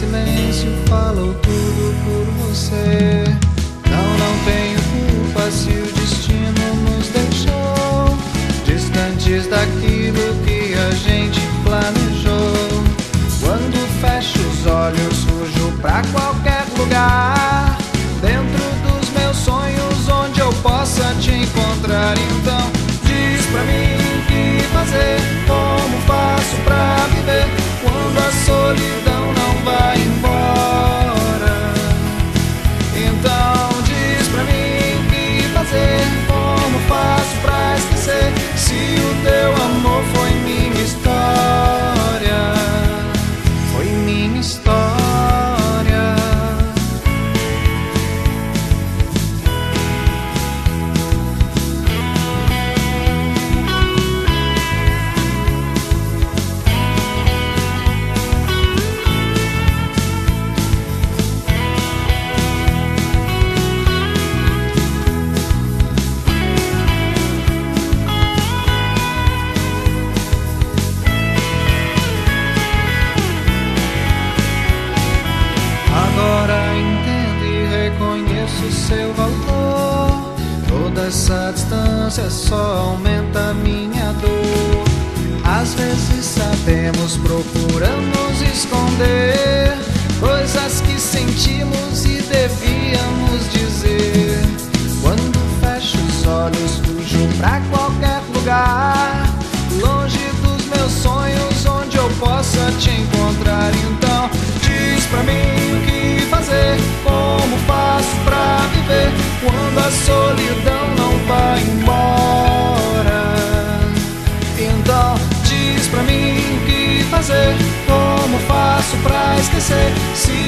silêncio falou tudo por você. Não tenho culpa se o destino nos deixou distantes daquilo que a gente planejou. Quando fecho os olhos, fujo pra qualquer lugar, dentro dos meus sonhos, onde eu possa te encontrar. Então diz pra mim o que fazer, como faço pra viver quando a solidão não vai embora. Então diz pra mim o que fazer, como faço pra esquecer, se o teu amor foi minha história, foi minha história. Agora entendo e reconheço seu valor. Toda essa distância só aumenta minha dor. Às vezes sabemos, procuramos esconder coisas que sentimos e devíamos dizer. Quando fecho os olhos, fujo pra qualquer lugar, longe dos meus sonhos, onde eu possa te encontrar. Então diz pra mim o que fazer, como faço pra viver quando a solidão não vai embora. Então diz pra mim o que fazer, como faço pra esquecer, se